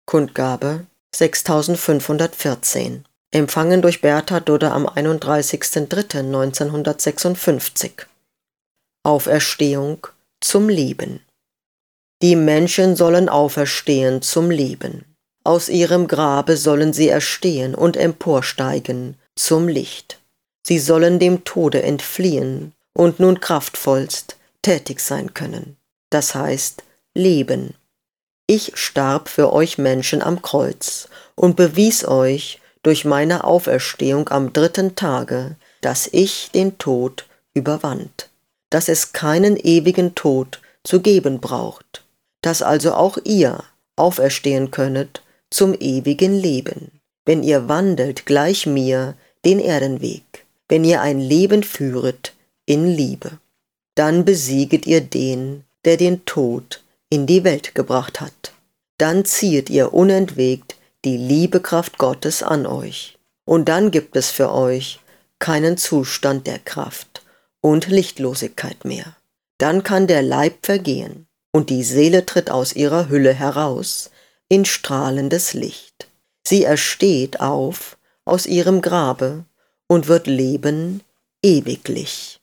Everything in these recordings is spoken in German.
Kundgabe 6514. Empfangen durch Bertha Dudde am 31.03.1956. Auferstehung zum Leben. Die Menschen sollen auferstehen zum Leben. Aus ihrem Grabe sollen sie erstehen und emporsteigen zum Licht. Sie sollen dem Tode entfliehen und nun kraftvollst tätig sein können. Das heißt, leben. Ich starb für euch Menschen am Kreuz und bewies euch durch meine Auferstehung am 3. Tage, dass ich den Tod überwand, dass es keinen ewigen Tod zu geben braucht, dass also auch ihr auferstehen könnet zum ewigen Leben, wenn ihr wandelt gleich mir den Erdenweg, wenn ihr ein Leben führet in Liebe. Dann besieget ihr den, der den Tod in die Welt gebracht hat. Dann ziehet ihr unentwegt die Liebekraft Gottes an euch. Und dann gibt es für euch keinen Zustand der Kraft und Lichtlosigkeit mehr. Dann kann der Leib vergehen und die Seele tritt aus ihrer Hülle heraus in strahlendes Licht. Sie ersteht auf aus ihrem Grabe und wird leben ewiglich.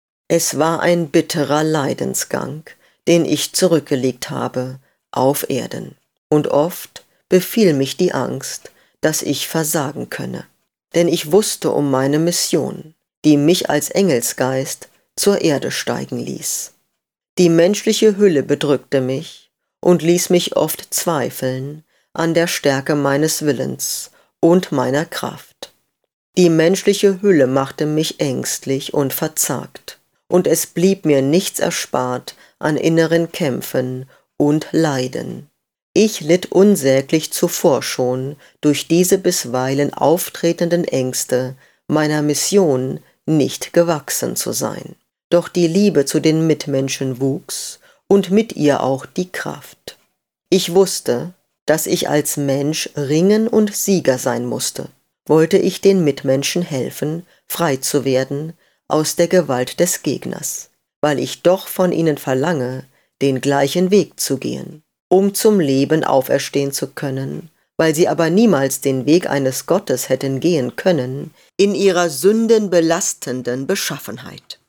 Es war ein bitterer Leidensgang, den ich zurückgelegt habe auf Erden. Und oft befiel mich die Angst, dass ich versagen könne. Denn ich wusste um meine Mission, die mich als Engelsgeist zur Erde steigen ließ. Die menschliche Hülle bedrückte mich und ließ mich oft zweifeln an der Stärke meines Willens und meiner Kraft. Die menschliche Hülle machte mich ängstlich und verzagt, und es blieb mir nichts erspart an inneren Kämpfen und Leiden. Ich litt unsäglich zuvor schon durch diese bisweilen auftretenden Ängste, meiner Mission nicht gewachsen zu sein. Doch die Liebe zu den Mitmenschen wuchs und mit ihr auch die Kraft. Ich wusste, dass ich als Mensch ringen und Sieger sein musste. Wollte ich den Mitmenschen helfen, frei zu werden aus der Gewalt des Gegners, weil ich doch von ihnen verlange, den gleichen Weg zu gehen, um zum Leben auferstehen zu können, weil sie aber niemals den Weg eines Gottes hätten gehen können, in ihrer sündenbelastenden Beschaffenheit.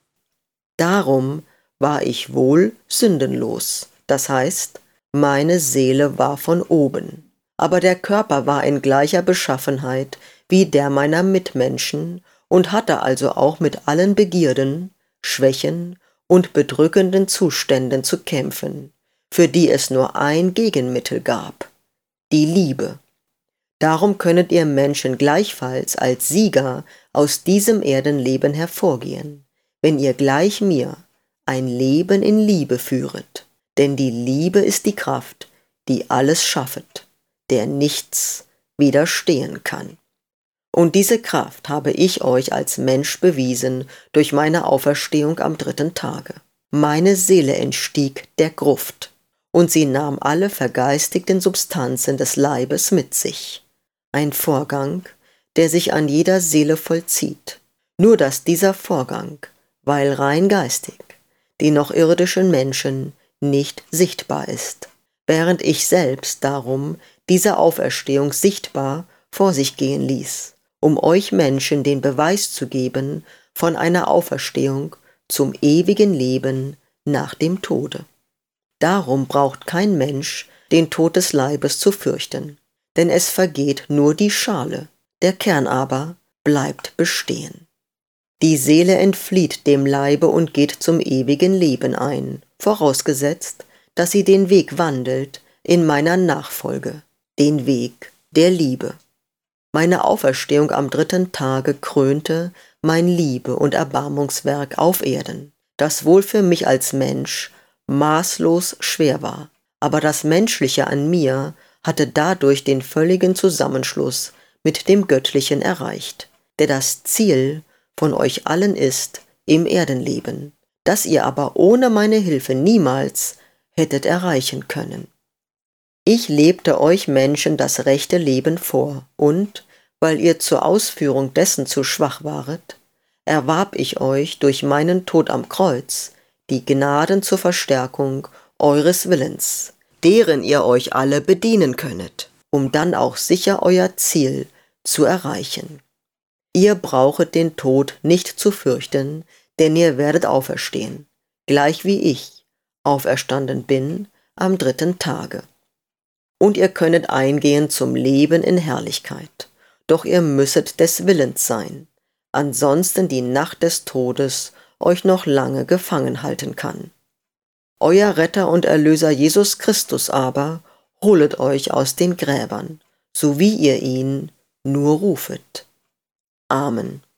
Darum war ich wohl sündenlos, das heißt, meine Seele war von oben, aber der Körper war in gleicher Beschaffenheit wie der meiner Mitmenschen und hatte also auch mit allen Begierden, Schwächen und bedrückenden Zuständen zu kämpfen, für die es nur ein Gegenmittel gab, die Liebe. Darum könnet ihr Menschen gleichfalls als Sieger aus diesem Erdenleben hervorgehen, wenn ihr gleich mir ein Leben in Liebe führet, denn die Liebe ist die Kraft, die alles schaffet, der nichts widerstehen kann. Und diese Kraft habe ich euch als Mensch bewiesen durch meine Auferstehung am 3. Tage. Meine Seele entstieg der Gruft, und sie nahm alle vergeistigten Substanzen des Leibes mit sich. Ein Vorgang, der sich an jeder Seele vollzieht. Nur dass dieser Vorgang, weil rein geistig, den noch irdischen Menschen nicht sichtbar ist, während ich selbst darum diese Auferstehung sichtbar vor sich gehen ließ, um euch Menschen den Beweis zu geben von einer Auferstehung zum ewigen Leben nach dem Tode. Darum braucht kein Mensch den Tod des Leibes zu fürchten, denn es vergeht nur die Schale, der Kern aber bleibt bestehen. Die Seele entflieht dem Leibe und geht zum ewigen Leben ein, vorausgesetzt, dass sie den Weg wandelt in meiner Nachfolge, den Weg der Liebe. Meine Auferstehung am 3. Tage krönte mein Liebe- und Erbarmungswerk auf Erden, das wohl für mich als Mensch maßlos schwer war, aber das Menschliche an mir hatte dadurch den völligen Zusammenschluss mit dem Göttlichen erreicht, der das Ziel von euch allen ist im Erdenleben, das ihr aber ohne meine Hilfe niemals hättet erreichen können. Ich lebte euch Menschen das rechte Leben vor und, weil ihr zur Ausführung dessen zu schwach waret, erwarb ich euch durch meinen Tod am Kreuz die Gnaden zur Verstärkung eures Willens, deren ihr euch alle bedienen könnet. um dann auch sicher euer Ziel zu erreichen. Ihr brauchet den Tod nicht zu fürchten, denn ihr werdet auferstehen, gleich wie ich auferstanden bin am 3. Tage. Und ihr könnet eingehen zum Leben in Herrlichkeit, doch ihr müsset des Willens sein, ansonsten die Nacht des Todes euch noch lange gefangen halten kann. Euer Retter und Erlöser Jesus Christus aber holet euch aus den Gräbern, so wie ihr ihn nur rufet. Amen.